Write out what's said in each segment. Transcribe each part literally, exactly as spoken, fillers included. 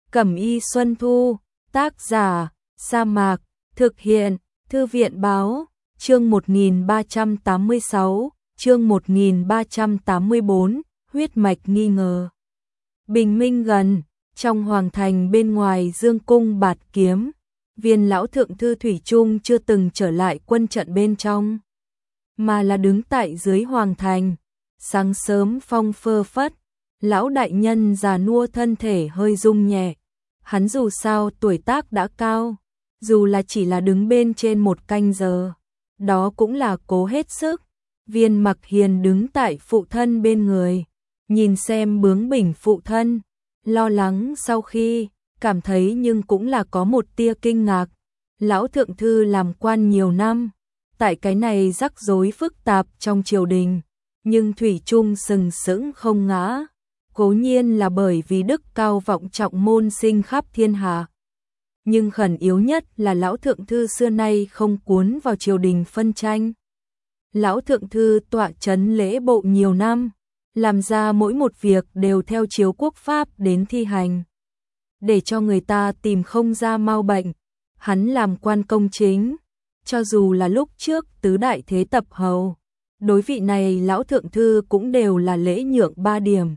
Cẩm y Xuân Thu, tác giả, Sa Mạc, thực hiện, Thư viện báo, chương một nghìn ba trăm tám mươi sáu, chương một nghìn ba trăm tám mươi bốn, huyết mạch nghi ngờ. Bình minh gần, trong hoàng thành bên ngoài Dương cung bạt kiếm, Viên lão thượng thư thủy chung chưa từng trở lại quân trận bên trong, mà là đứng tại dưới hoàng thành. Sáng sớm phong phơ phất, lão đại nhân già nua thân thể hơi rung nhẹ. Hắn dù sao tuổi tác đã cao, dù là chỉ là đứng bên trên một canh giờ, đó cũng là cố hết sức. Viên Mặc Hiền đứng tại phụ thân bên người, nhìn xem bướng bỉnh phụ thân, lo lắng sau khi, cảm thấy nhưng cũng là có một tia kinh ngạc. Lão thượng thư làm quan nhiều năm, tại cái này rắc rối phức tạp trong triều đình, nhưng thủy chung sừng sững không ngã. Cố nhiên là bởi vì đức cao vọng trọng môn sinh khắp thiên hạ. Nhưng khẩn yếu nhất là lão thượng thư xưa nay không cuốn vào triều đình phân tranh. Lão thượng thư tọa chấn lễ bộ nhiều năm, làm ra mỗi một việc đều theo chiếu quốc pháp đến thi hành, để cho người ta tìm không ra mau bệnh. Hắn làm quan công chính, cho dù là lúc trước tứ đại thế tập hầu, đối vị này lão thượng thư cũng đều là lễ nhượng ba điểm.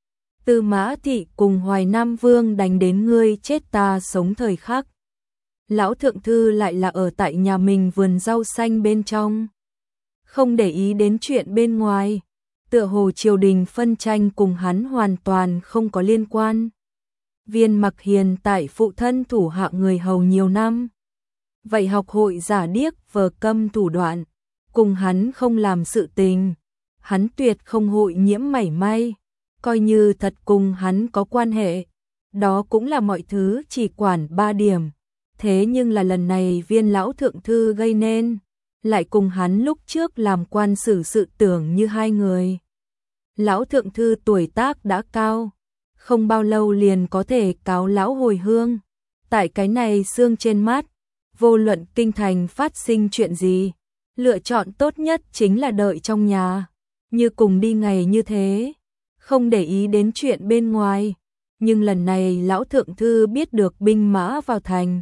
Tư Mã Thị cùng Hoài Nam Vương đánh đến ngươi chết ta sống thời khắc, lão thượng thư lại là ở tại nhà mình vườn rau xanh bên trong, không để ý đến chuyện bên ngoài, tựa hồ triều đình phân tranh cùng hắn hoàn toàn không có liên quan. Viên Mặc Hiền tại phụ thân thủ hạ người hầu nhiều năm, vậy học hội giả điếc vờ câm thủ đoạn, cùng hắn không làm sự tình, hắn tuyệt không hội nhiễm mảy may. Coi như thật cùng hắn có quan hệ, đó cũng là mọi thứ chỉ quản ba điểm. Thế nhưng là lần này Viên lão thượng thư gây nên, lại cùng hắn lúc trước làm quan xử sự tưởng như hai người. Lão thượng thư tuổi tác đã cao, không bao lâu liền có thể cáo lão hồi hương. Tại cái này xương trên mắt, vô luận kinh thành phát sinh chuyện gì, lựa chọn tốt nhất chính là đợi trong nhà, như cùng đi ngày như thế, không để ý đến chuyện bên ngoài. Nhưng lần này lão thượng thư biết được binh mã vào thành,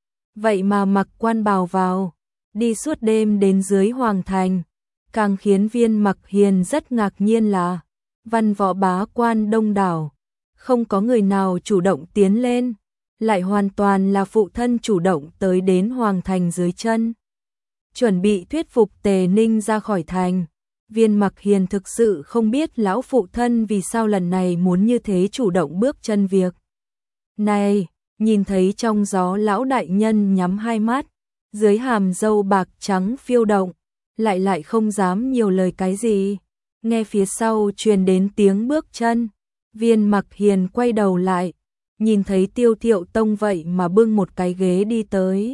vậy mà mặc quan bào vào, đi suốt đêm đến dưới hoàng thành. Càng khiến Viên Mặc Hiền rất ngạc nhiên là văn võ bá quan đông đảo, không có người nào chủ động tiến lên, lại hoàn toàn là phụ thân chủ động tới đến hoàng thành dưới chân, chuẩn bị thuyết phục Tề Ninh ra khỏi thành. Viên Mặc Hiền thực sự không biết lão phụ thân vì sao lần này muốn như thế chủ động bước chân việc này. Nhìn thấy trong gió lão đại nhân nhắm hai mắt, dưới hàm râu bạc trắng phiêu động, lại lại không dám nhiều lời cái gì. Nghe phía sau truyền đến tiếng bước chân, Viên Mặc Hiền quay đầu lại, nhìn thấy Tiêu Thiệu Tông vậy mà bưng một cái ghế đi tới,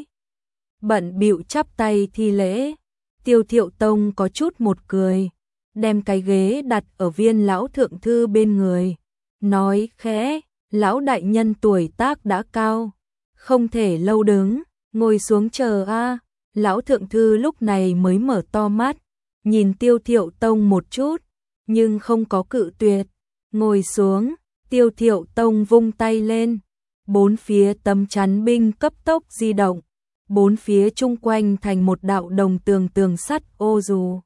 bận bịu chắp tay thi lễ. Tiêu Thiệu Tông có chút một cười, đem cái ghế đặt ở Viên lão thượng thư bên người, nói khẽ: lão đại nhân tuổi tác đã cao, không thể lâu đứng, ngồi xuống chờ a. Lão thượng thư lúc này mới mở to mắt, nhìn Tiêu Thiệu Tông một chút, nhưng không có cự tuyệt, ngồi xuống. Tiêu Thiệu Tông vung tay lên, bốn phía tấm chắn binh cấp tốc di động, bốn phía chung quanh thành một đạo đồng tường tường sắt ô dù.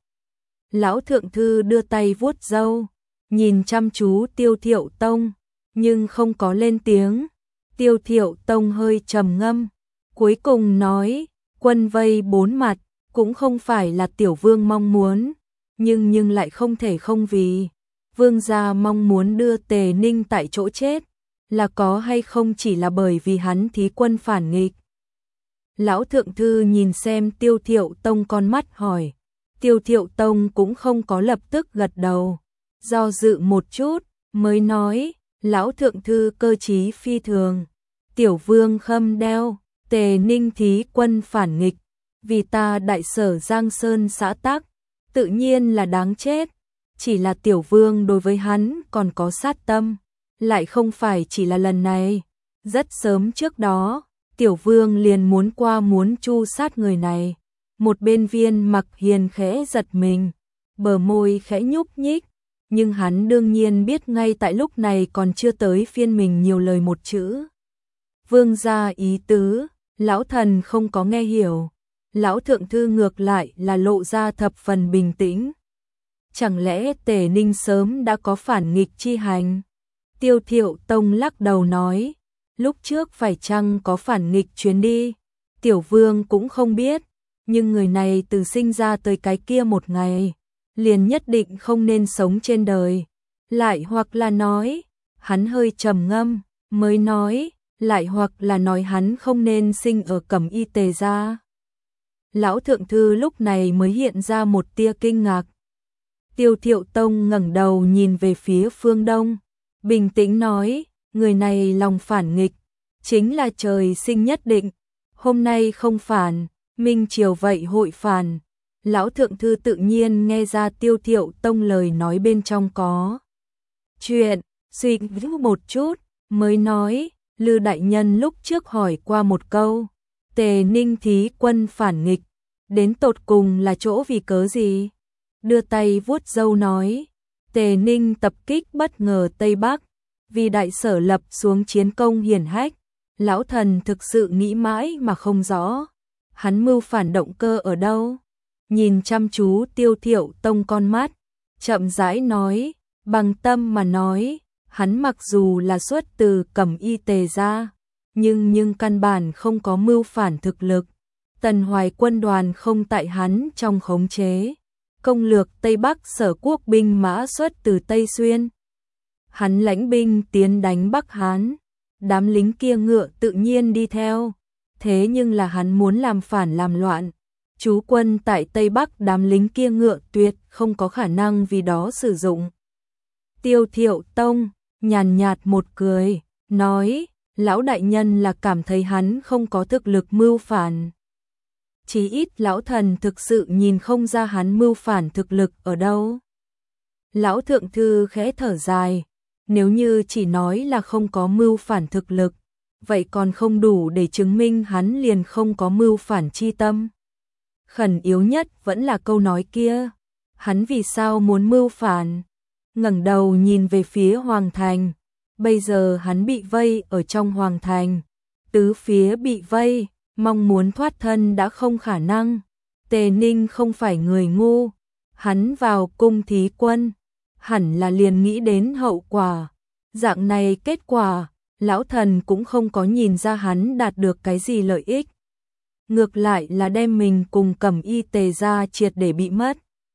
Lão thượng thư đưa tay vuốt râu, nhìn chăm chú Tiêu Thiệu Tông, nhưng không có lên tiếng. Tiêu Thiệu Tông hơi trầm ngâm, cuối cùng nói: quân vây bốn mặt, cũng không phải là tiểu vương mong muốn, nhưng nhưng lại không thể không vì. Vương gia mong muốn đưa Tề Ninh tại chỗ chết, là có hay không chỉ là bởi vì hắn thí quân phản nghịch? Lão thượng thư nhìn xem Tiêu Thiệu Tông con mắt hỏi. Tiêu Thiệu Tông cũng không có lập tức gật đầu, do dự một chút, mới nói: lão thượng thư cơ trí phi thường, tiểu vương khâm đeo, Tề Ninh thí quân phản nghịch, vì ta đại sở Giang Sơn xã tắc, tự nhiên là đáng chết. Chỉ là tiểu vương đối với hắn còn có sát tâm, lại không phải chỉ là lần này. Rất sớm trước đó, tiểu vương liền muốn qua muốn chu sát người này. Một bên Viên Mặc Hiền khẽ giật mình, bờ môi khẽ nhúc nhích, nhưng hắn đương nhiên biết ngay tại lúc này còn chưa tới phiên mình nhiều lời một chữ. Vương gia ý tứ, lão thần không có nghe hiểu. Lão thượng thư ngược lại là lộ ra thập phần bình tĩnh. Chẳng lẽ Tề Ninh sớm đã có phản nghịch chi hành? Tiêu Thiệu Tông lắc đầu nói, lúc trước phải chăng có phản nghịch chuyến đi, Tiểu Vương cũng không biết, nhưng người này từ sinh ra tới cái kia một ngày, liền nhất định không nên sống trên đời. Lại hoặc là nói, hắn hơi trầm ngâm, mới nói, lại hoặc là nói hắn không nên sinh ở Cẩm Y Tề gia. Lão thượng thư lúc này mới hiện ra một tia kinh ngạc. Tiêu Thiệu Tông ngẩng đầu nhìn về phía phương đông, bình tĩnh nói, người này lòng phản nghịch, chính là trời sinh nhất định, hôm nay không phản, minh chiều vậy hội phản. Lão thượng thư tự nhiên nghe ra Tiêu Thiệu Tông lời nói bên trong có chuyện, suy nghĩ một chút, mới nói, Lư đại nhân lúc trước hỏi qua một câu, Tề Ninh thí quân phản nghịch, đến tột cùng là chỗ vì cớ gì? Đưa tay vuốt râu nói, Tề Ninh tập kích bất ngờ Tây Bắc, vì đại sở lập xuống chiến công hiển hách, lão thần thực sự nghĩ mãi mà không rõ, hắn mưu phản động cơ ở đâu? Nhìn chăm chú Tiêu Thiệu Tông con mắt, chậm rãi nói, bằng tâm mà nói, hắn mặc dù là xuất từ Cẩm Y Tề gia, nhưng nhưng căn bản không có mưu phản thực lực. Tần Hoài quân đoàn không tại hắn trong khống chế. Công lược Tây Bắc sở quốc binh mã xuất từ Tây Xuyên. Hắn lãnh binh tiến đánh Bắc Hán, đám lính kia ngựa tự nhiên đi theo. Thế nhưng là hắn muốn làm phản làm loạn. Trú quân tại Tây Bắc, đám lính kia ngựa tuyệt không có khả năng vì đó sử dụng. Tiêu Thiệu Tông nhàn nhạt một cười, nói, lão đại nhân là cảm thấy hắn không có thực lực mưu phản. Chí ít lão thần thực sự nhìn không ra hắn mưu phản thực lực ở đâu. Lão thượng thư khẽ thở dài, nếu như chỉ nói là không có mưu phản thực lực, vậy còn không đủ để chứng minh hắn liền không có mưu phản chi tâm. Khẩn yếu nhất vẫn là câu nói kia, hắn vì sao muốn mưu phản? Ngẩng đầu nhìn về phía Hoàng Thành, bây giờ hắn bị vây ở trong Hoàng Thành, tứ phía bị vây, mong muốn thoát thân đã không khả năng. Tề Ninh không phải người ngu, hắn vào cung thí quân, hẳn là liền nghĩ đến hậu quả. Dạng này kết quả, lão thần cũng không có nhìn ra hắn đạt được cái gì lợi ích. Ngược lại là đem mình cùng Cẩm Y Tề gia triệt để bị mất.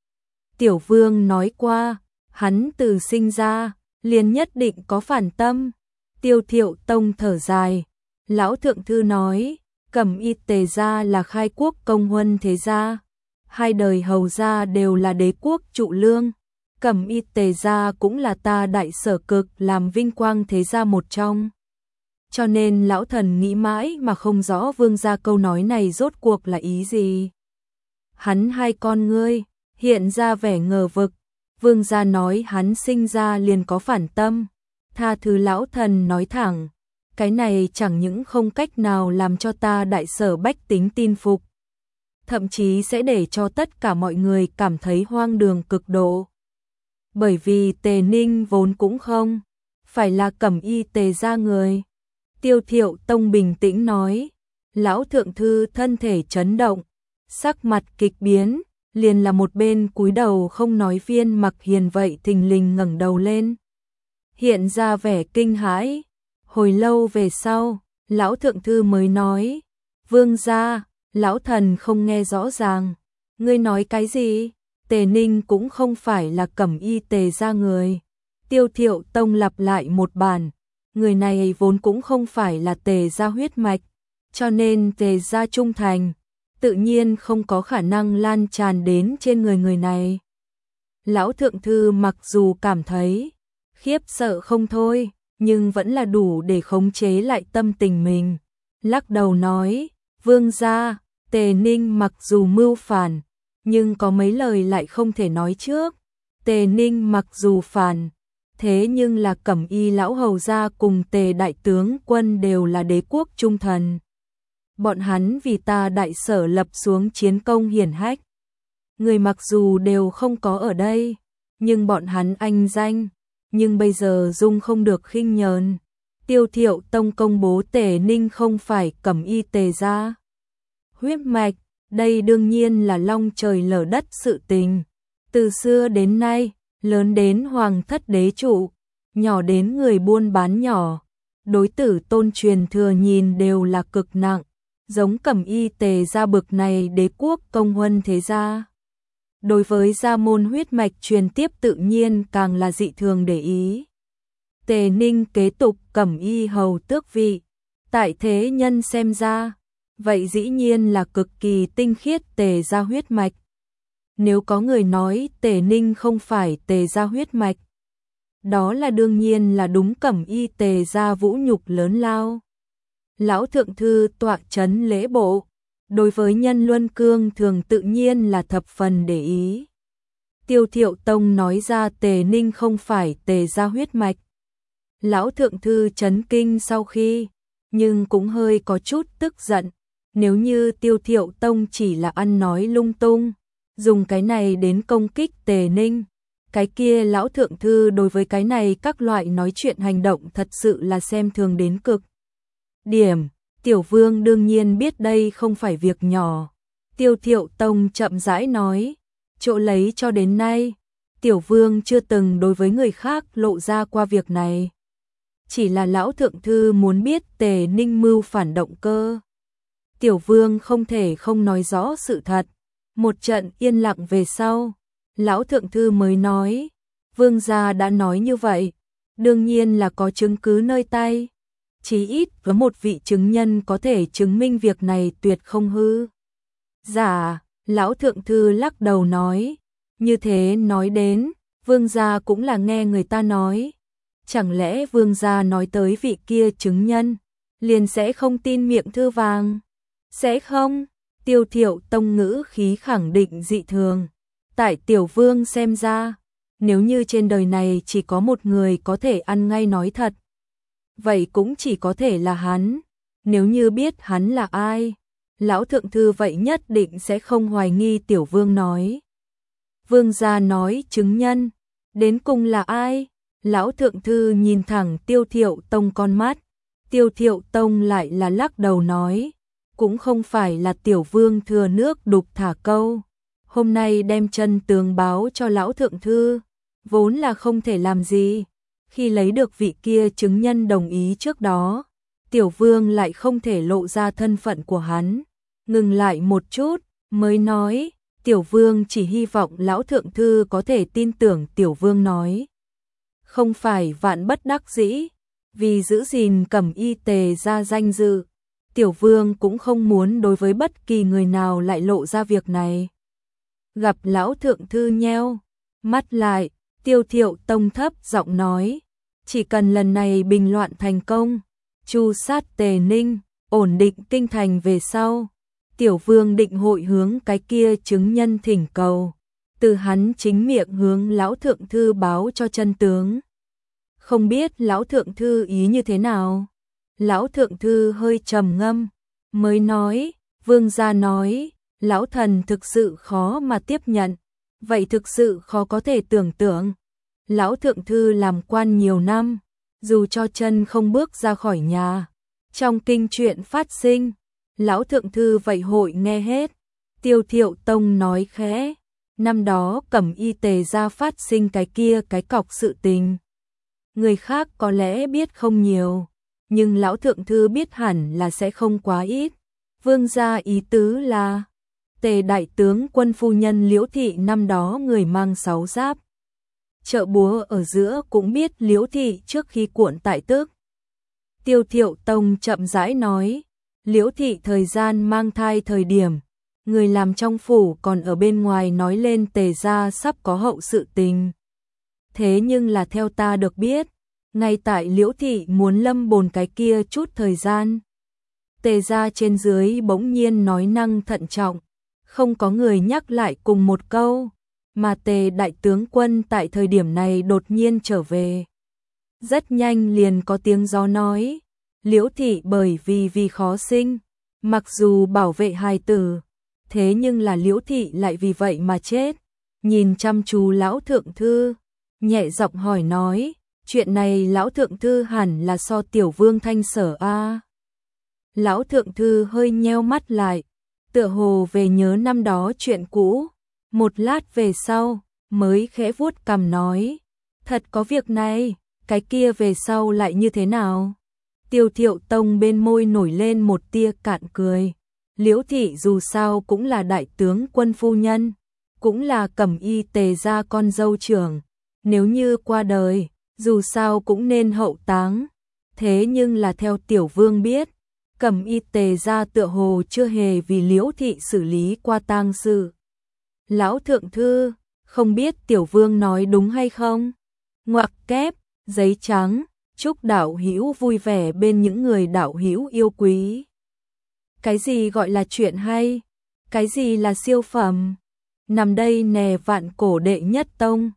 Tiểu Vương nói qua, hắn từ sinh ra, liền nhất định có phản tâm. Tiêu Thiệu Tông thở dài, lão thượng thư nói, Cẩm Y Tề gia là khai quốc công huân thế gia, hai đời hầu gia đều là đế quốc trụ lương. Cẩm Y Tề gia cũng là ta đại sở cực làm vinh quang thế gia một trong. Cho nên lão thần nghĩ mãi mà không rõ vương gia câu nói này rốt cuộc là ý gì. Hắn hai con ngươi hiện ra vẻ ngờ vực. Vương gia nói hắn sinh ra liền có phản tâm. Tha thứ lão thần nói thẳng, cái này chẳng những không cách nào làm cho ta đại sở bách tính tin phục, thậm chí sẽ để cho tất cả mọi người cảm thấy hoang đường cực độ. Bởi vì Tề Ninh vốn cũng không phải là Cẩm Y Tề gia người. Tiêu Thiệu Tông bình tĩnh nói, lão thượng thư thân thể chấn động, sắc mặt kịch biến, liền là một bên cúi đầu không nói Viên Mặc Hiền vậy thình lình ngẩng đầu lên, hiện ra vẻ kinh hãi. Hồi lâu về sau, lão thượng thư mới nói, vương gia, lão thần không nghe rõ ràng, ngươi nói cái gì? Tề Ninh cũng không phải là Cẩm Y Tề gia người. Tiêu Thiệu Tông lặp lại một bản, người này vốn cũng không phải là Tề gia huyết mạch, cho nên Tề gia trung thành, tự nhiên không có khả năng lan tràn đến trên người người này. Lão thượng thư mặc dù cảm thấy khiếp sợ không thôi, nhưng vẫn là đủ để khống chế lại tâm tình mình. Lắc đầu nói, vương gia, Tề Ninh mặc dù mưu phản, nhưng có mấy lời lại không thể nói trước. Tề Ninh mặc dù phản, thế nhưng là Cẩm Y lão hầu gia cùng Tề đại tướng quân đều là đế quốc trung thần. Bọn hắn vì ta đại sở lập xuống chiến công hiển hách. Người mặc dù đều không có ở đây, nhưng bọn hắn anh danh, nhưng bây giờ dung không được khinh nhờn. Tiêu Thiệu Tông công bố Tề Ninh không phải Cẩm Y Tề gia huyết mạch, đây đương nhiên là long trời lở đất sự tình. Từ xưa đến nay, lớn đến hoàng thất đế trụ, nhỏ đến người buôn bán nhỏ, đối tử tôn truyền thừa nhìn đều là cực nặng, giống Cẩm Y Tề gia bực này đế quốc công huân thế gia. Đối với gia môn huyết mạch truyền tiếp tự nhiên càng là dị thường để ý. Tề Ninh kế tục Cẩm Y hầu tước vị, tại thế nhân xem ra, vậy dĩ nhiên là cực kỳ tinh khiết Tề gia huyết mạch. Nếu có người nói Tề Ninh không phải Tề gia huyết mạch, đó là đương nhiên là đúng Cẩm Y Tề gia vũ nhục lớn lao. Lão thượng thư tọa chấn lễ bộ, đối với nhân luân cương thường tự nhiên là thập phần để ý. Tiêu Thiệu Tông nói ra Tề Ninh không phải Tề gia huyết mạch. Lão thượng thư chấn kinh sau khi, nhưng cũng hơi có chút tức giận. Nếu như Tiêu Thiệu Tông chỉ là ăn nói lung tung, dùng cái này đến công kích Tề Ninh, cái kia lão thượng thư đối với cái này các loại nói chuyện hành động thật sự là xem thường đến cực điểm. Tiểu vương đương nhiên biết đây không phải việc nhỏ. Tiêu Thiệu Tông chậm rãi nói, chỗ lấy cho đến nay, tiểu vương chưa từng đối với người khác lộ ra qua việc này. Chỉ là lão thượng thư muốn biết Tề Ninh mưu phản động cơ. Tiểu vương không thể không nói rõ sự thật. Một trận yên lặng về sau, lão thượng thư mới nói, vương gia đã nói như vậy, đương nhiên là có chứng cứ nơi tay. Chí ít có một vị chứng nhân có thể chứng minh việc này tuyệt không hư. Dạ, lão thượng thư lắc đầu nói, như thế nói đến, vương gia cũng là nghe người ta nói. Chẳng lẽ vương gia nói tới vị kia chứng nhân, liền sẽ không tin miệng thư vàng? Sẽ không? Tiêu Thiệu Tông ngữ khí khẳng định dị thường. Tại tiểu vương xem ra, nếu như trên đời này chỉ có một người có thể ăn ngay nói thật, vậy cũng chỉ có thể là hắn. Nếu như biết hắn là ai, lão thượng thư vậy nhất định sẽ không hoài nghi tiểu vương nói. Vương gia nói chứng nhân, đến cùng là ai? Lão thượng thư nhìn thẳng Tiêu Thiệu Tông con mắt. Tiêu Thiệu Tông lại là lắc đầu nói, cũng không phải là tiểu vương thừa nước đục thả câu. Hôm nay đem chân tướng báo cho lão thượng thư, vốn là không thể làm gì. Khi lấy được vị kia chứng nhân đồng ý trước đó, tiểu vương lại không thể lộ ra thân phận của hắn. Ngừng lại một chút, mới nói, tiểu vương chỉ hy vọng lão thượng thư có thể tin tưởng tiểu vương nói. Không phải vạn bất đắc dĩ, vì giữ gìn Cẩm Y Tề gia danh dự, tiểu vương cũng không muốn đối với bất kỳ người nào lại lộ ra việc này. Gặp lão thượng thư nheo mắt lại, Tiêu Thiệu Tông thấp giọng nói, chỉ cần lần này bình loạn thành công, tru sát Tề Ninh, ổn định kinh thành về sau, tiểu vương định hội hướng cái kia chứng nhân thỉnh cầu, từ hắn chính miệng hướng lão thượng thư báo cho chân tướng. Không biết lão thượng thư ý như thế nào? Lão thượng thư hơi trầm ngâm, mới nói, vương gia nói, lão thần thực sự khó mà tiếp nhận, vậy thực sự khó có thể tưởng tượng. Lão thượng thư làm quan nhiều năm, dù cho chân không bước ra khỏi nhà, trong kinh chuyện phát sinh, lão thượng thư vậy hội nghe hết. Tiêu Thiệu Tông nói khẽ, năm đó Cẩm Y Tề gia phát sinh cái kia cái cọc sự tình. Người khác có lẽ biết không nhiều, nhưng lão thượng thư biết hẳn là sẽ không quá ít. Vương gia ý tứ là, Tề đại tướng quân phu nhân Liễu thị năm đó người mang sáu giáp. Chợ búa ở giữa cũng biết Liễu thị trước khi cuộn tại tước. Tiêu Thiệu Tông chậm rãi nói, Liễu thị thời gian mang thai thời điểm, người làm trong phủ còn ở bên ngoài nói lên Tề gia sắp có hậu sự tình. Thế nhưng là theo ta được biết, ngay tại Liễu thị muốn lâm bồn cái kia chút thời gian, Tề gia trên dưới bỗng nhiên nói năng thận trọng, không có người nhắc lại cùng một câu, mà Tề đại tướng quân tại thời điểm này đột nhiên trở về. Rất nhanh liền có tiếng gió nói, Liễu thị bởi vì vì khó sinh, mặc dù bảo vệ hài tử, thế nhưng là Liễu thị lại vì vậy mà chết. Nhìn chăm chú lão thượng thư, nhẹ giọng hỏi nói, chuyện này lão thượng thư hẳn là so tiểu vương thanh sở a. Lão thượng thư hơi nheo mắt lại, tựa hồ về nhớ năm đó chuyện cũ, một lát về sau, mới khẽ vuốt cằm nói, thật có việc này, cái kia về sau lại như thế nào? Tiêu Thiệu Tông bên môi nổi lên một tia cạn cười, Liễu thị dù sao cũng là đại tướng quân phu nhân, cũng là Cẩm Y Tề gia con dâu trưởng, nếu như qua đời, dù sao cũng nên hậu táng, thế nhưng là theo tiểu vương biết, Cẩm Y Tề gia tựa hồ chưa hề vì Liễu thị xử lý qua tang sự. Lão thượng thư, không biết tiểu vương nói đúng hay không? Ngoặc kép, giấy trắng, chúc đạo hữu vui vẻ bên những người đạo hữu yêu quý. Cái gì gọi là chuyện hay? Cái gì là siêu phẩm? Nằm đây nè vạn cổ đệ nhất tông,